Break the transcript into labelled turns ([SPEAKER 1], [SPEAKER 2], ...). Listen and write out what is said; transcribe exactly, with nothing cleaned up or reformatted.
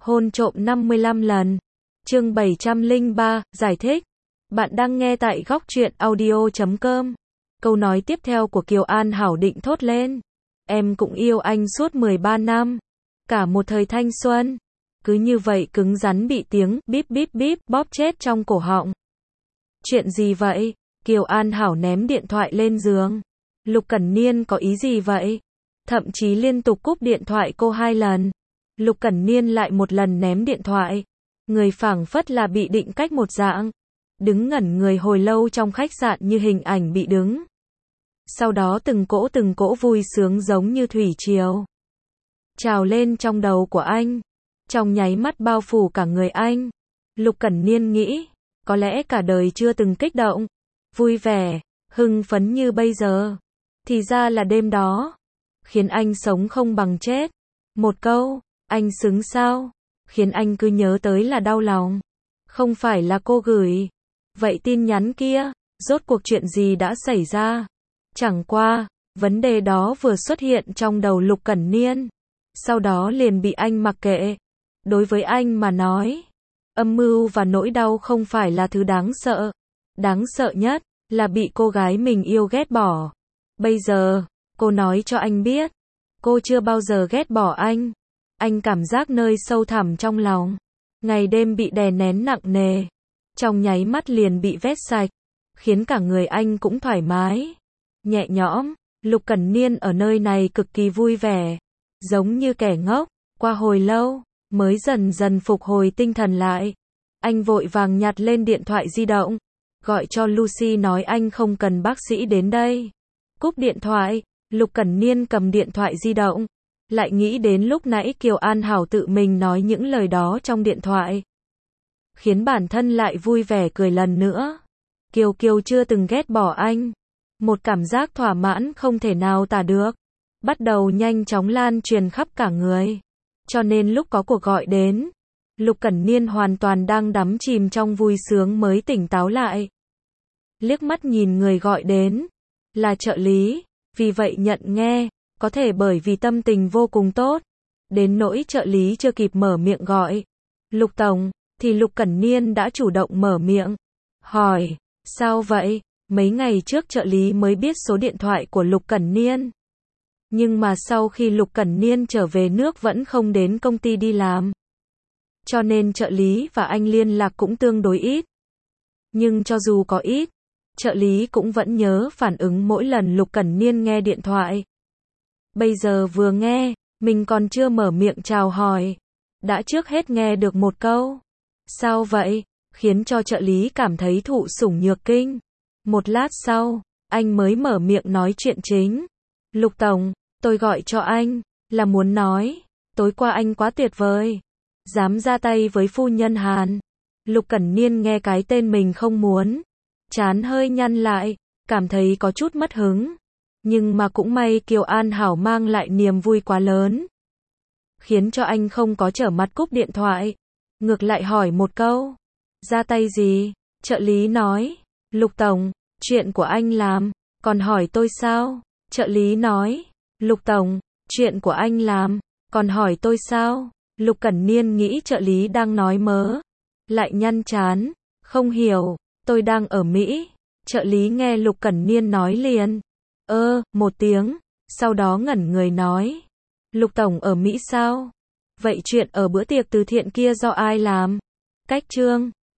[SPEAKER 1] Hôn trộm năm mươi lăm lần. Chương bảy trăm lẻ ba, giải thích. Bạn đang nghe tại góc truyện audio chấm com. Câu nói tiếp theo của Kiều An Hảo định thốt lên. Em cũng yêu anh suốt mười ba năm. Cả một thời thanh xuân. Cứ như vậy cứng rắn bị tiếng bíp bíp bíp bóp chết trong cổ họng. Chuyện gì vậy? Kiều An Hảo ném điện thoại lên giường. Lục Cẩn Niên có ý gì vậy? Thậm chí liên tục cúp điện thoại cô hai lần. Lục Cẩn Niên lại một lần ném điện thoại. Người phảng phất là bị định cách một dạng. Đứng ngẩn người hồi lâu trong khách sạn như hình ảnh bị đứng. Sau đó từng cỗ từng cỗ vui sướng giống như thủy triều trào lên trong đầu của anh. Trong nháy mắt bao phủ cả người anh. Lục Cẩn Niên nghĩ, có lẽ cả đời chưa từng kích động, vui vẻ, hưng phấn như bây giờ. Thì ra là đêm đó, khiến anh sống không bằng chết. Một câu, anh xứng sao, khiến anh cứ nhớ tới là đau lòng. Không phải là cô gửi. Vậy tin nhắn kia, rốt cuộc chuyện gì đã xảy ra? Chẳng qua, vấn đề đó vừa xuất hiện trong đầu Lục Cẩn Niên. Sau đó liền bị anh mặc kệ. Đối với anh mà nói, âm mưu và nỗi đau không phải là thứ đáng sợ. Đáng sợ nhất là bị cô gái mình yêu ghét bỏ. Bây giờ, cô nói cho anh biết, cô chưa bao giờ ghét bỏ anh. Anh cảm giác nơi sâu thẳm trong lòng, ngày đêm bị đè nén nặng nề, trong nháy mắt liền bị vét sạch, khiến cả người anh cũng thoải mái, nhẹ nhõm. Lục Cẩn Niên ở nơi này cực kỳ vui vẻ, giống như kẻ ngốc. Qua hồi lâu, mới dần dần phục hồi tinh thần lại. Anh vội vàng nhặt lên điện thoại di động, gọi cho Lucy nói anh không cần bác sĩ đến đây. Cúp điện thoại, Lục Cẩn Niên cầm điện thoại di động, lại nghĩ đến lúc nãy Kiều An Hảo tự mình nói những lời đó trong điện thoại, khiến bản thân lại vui vẻ cười lần nữa. Kiều Kiều chưa từng ghét bỏ anh. Một cảm giác thỏa mãn không thể nào tả được, bắt đầu nhanh chóng lan truyền khắp cả người. Cho nên lúc có cuộc gọi đến, Lục Cẩn Niên hoàn toàn đang đắm chìm trong vui sướng mới tỉnh táo lại. Liếc mắt nhìn người gọi đến, là trợ lý, vì vậy nhận nghe, có thể bởi vì tâm tình vô cùng tốt. Đến nỗi trợ lý chưa kịp mở miệng gọi Lục Tổng, thì Lục Cẩn Niên đã chủ động mở miệng, hỏi, sao vậy? Mấy ngày trước trợ lý mới biết số điện thoại của Lục Cẩn Niên. Nhưng mà sau khi Lục Cẩn Niên trở về nước vẫn không đến công ty đi làm. Cho nên trợ lý và anh liên lạc cũng tương đối ít. Nhưng cho dù có ít, trợ lý cũng vẫn nhớ phản ứng mỗi lần Lục Cẩn Niên nghe điện thoại. Bây giờ vừa nghe, mình còn chưa mở miệng chào hỏi, đã trước hết nghe được một câu. Sao vậy? Khiến cho trợ lý cảm thấy thụ sủng nhược kinh. Một lát sau, anh mới mở miệng nói chuyện chính. Lục Tổng, tôi gọi cho anh, là muốn nói, tối qua anh quá tuyệt vời. Dám ra tay với phu nhân Hàn. Lục Cẩn Niên nghe cái tên mình không muốn, trán hơi nhăn lại, cảm thấy có chút mất hứng. Nhưng mà cũng may Kiều An Hảo mang lại niềm vui quá lớn, khiến cho anh không có trở mặt cúp điện thoại. Ngược lại hỏi một câu, ra tay gì? Trợ lý nói, Lục Tổng, chuyện của anh làm, còn hỏi tôi sao? Trợ lý nói, Lục Tổng, chuyện của anh làm, còn hỏi tôi sao? Lục Cẩn Niên nghĩ trợ lý đang nói mớ, lại nhăn trán, không hiểu, tôi đang ở Mỹ. Trợ lý nghe Lục Cẩn Niên nói liền, ơ, một tiếng, sau đó ngẩn người nói, Lục Tổng ở Mỹ sao? Vậy chuyện ở bữa tiệc từ thiện kia do ai làm? Cách Trương